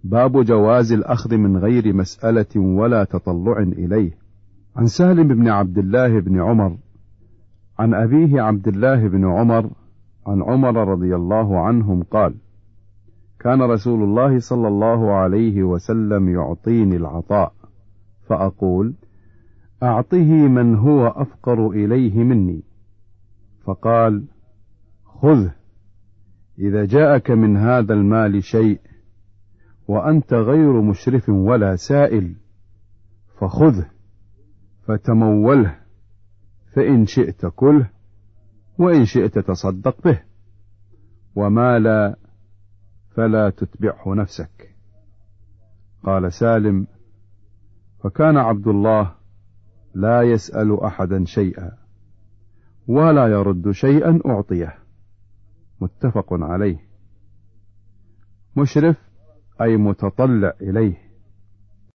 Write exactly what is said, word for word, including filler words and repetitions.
باب جواز الأخذ من غير مسألة ولا تطلع إليه. عن سالم بن عبد الله بن عمر عن أبيه عبد الله بن عمر عن عمر رضي الله عنهم قال: كان رسول الله صلى الله عليه وسلم يعطيني العطاء فأقول: أعطه من هو أفقر إليه مني، فقال: خذه إذا جاءك من هذا المال شيء وأنت غير مشرف ولا سائل، فخذه فتموله، فإن شئت كله وإن شئت تصدق به، وما لا فلا تتبعه نفسك. قال سالم: فكان عبد الله لا يسأل أحدا شيئا ولا يرد شيئا أعطيه. متفق عليه. مشرف أي متطلع إليه.